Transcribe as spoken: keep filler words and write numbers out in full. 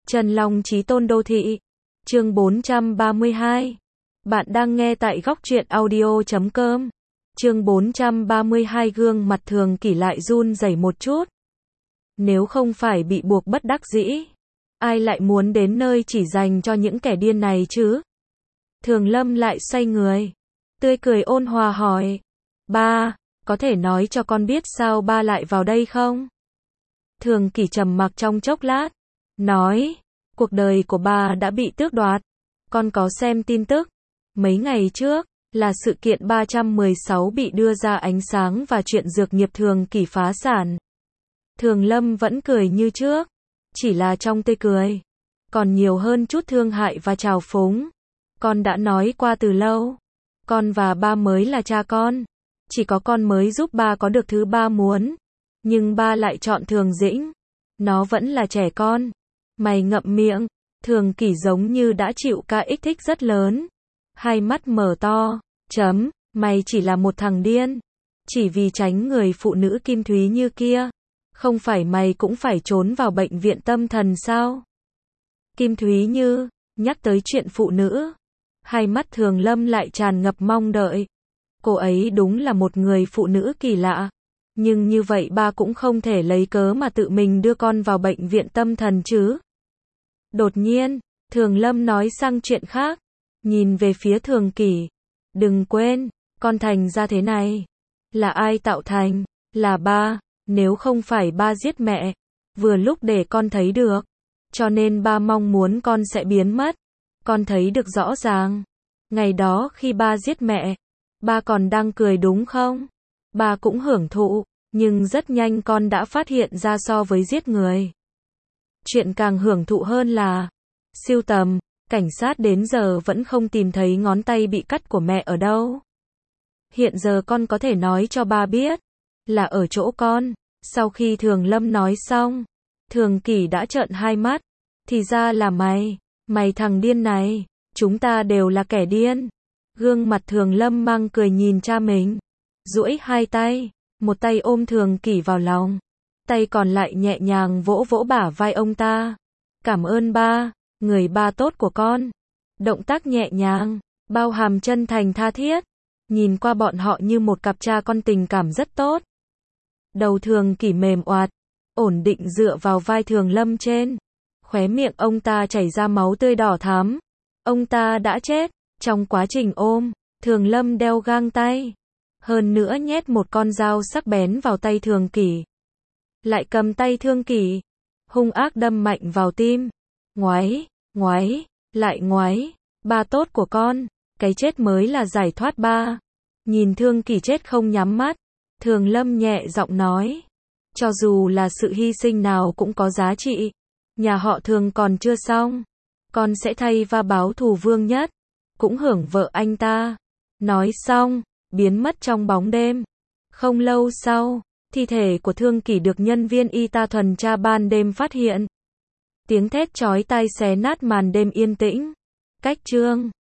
Trần Long Chí Tôn Đô Thị. Chương bốn trăm ba mươi hai. Bạn đang nghe tại góc truyện audio chấm com. Chương bốn trăm ba mươi hai. Gương mặt Thường Kỷ lại run rẩy một chút. Nếu không phải bị buộc bất đắc dĩ, ai lại muốn đến nơi chỉ dành cho những kẻ điên này chứ? Thường Lâm lại xoay người, tươi cười ôn hòa hỏi, ba, có thể nói cho con biết sao ba lại vào đây không? Thường Kỷ trầm mặc trong chốc lát, nói, cuộc đời của ba đã bị tước đoạt. Con có xem tin tức mấy ngày trước, là sự kiện ba trăm mười sáu bị đưa ra ánh sáng và chuyện dược nghiệp Thường Kỷ phá sản. Thường Lâm vẫn cười như trước, chỉ là trong tươi cười còn nhiều hơn chút thương hại và trào phúng. Con đã nói qua từ lâu, con và ba mới là cha con, chỉ có con mới giúp ba có được thứ ba muốn. Nhưng ba lại chọn Thường Dĩnh, nó vẫn là trẻ con. Mày ngậm miệng. Thường Kỷ giống như đã chịu ca kích thích rất lớn, hai mắt mở to, chấm, mày chỉ là một thằng điên, chỉ vì tránh người phụ nữ Kim Thúy Như kia, không phải mày cũng phải trốn vào bệnh viện tâm thần sao? Kim Thúy Như, nhắc tới chuyện phụ nữ, hai mắt Thường Lâm lại tràn ngập mong đợi. Cô ấy đúng là một người phụ nữ kỳ lạ, nhưng như vậy ba cũng không thể lấy cớ mà tự mình đưa con vào bệnh viện tâm thần chứ. Đột nhiên, Thường Lâm nói sang chuyện khác, nhìn về phía Thường Kỷ. Đừng quên, con thành ra thế này, là ai tạo thành? Là ba, nếu không phải ba giết mẹ, vừa lúc để con thấy được, cho nên ba mong muốn con sẽ biến mất. Con thấy được rõ ràng, ngày đó khi ba giết mẹ, ba còn đang cười đúng không? Ba cũng hưởng thụ, nhưng rất nhanh con đã phát hiện ra so với giết người, chuyện càng hưởng thụ hơn là sưu tầm. Cảnh sát đến giờ vẫn không tìm thấy ngón tay bị cắt của mẹ ở đâu. Hiện giờ con có thể nói cho ba biết, là ở chỗ con. Sau khi Thường Lâm nói xong, Thường Kỷ đã trợn hai mắt. Thì ra là mày, mày thằng điên này, chúng ta đều là kẻ điên. Gương mặt Thường Lâm mang cười nhìn cha mình, duỗi hai tay, một tay ôm Thường Kỷ vào lòng, tay còn lại nhẹ nhàng vỗ vỗ bả vai ông ta. Cảm ơn ba, người ba tốt của con. Động tác nhẹ nhàng, bao hàm chân thành tha thiết, nhìn qua bọn họ như một cặp cha con tình cảm rất tốt. Đầu Thường Kỷ mềm oạt, ổn định dựa vào vai Thường Lâm trên. Khóe miệng ông ta chảy ra máu tươi đỏ thắm. Ông ta đã chết. Trong quá trình ôm, Thường Lâm đeo găng tay, hơn nữa nhét một con dao sắc bén vào tay Thường Kỷ. Lại cầm tay Thường Kỷ, hung ác đâm mạnh vào tim. Ngoáy, ngoáy, lại ngoáy. Ba tốt của con, cái chết mới là giải thoát ba. Nhìn Thường Kỷ chết không nhắm mắt, Thường Lâm nhẹ giọng nói, cho dù là sự hy sinh nào cũng có giá trị. Nhà họ Thường còn chưa xong, con sẽ thay và báo thù Vương Nhất, cũng hưởng vợ anh ta. Nói xong, biến mất trong bóng đêm. Không lâu sau, thi thể của Thường Kỷ được nhân viên y tá tuần tra ban đêm phát hiện. Tiếng thét chói tai xé nát màn đêm yên tĩnh. Cách chương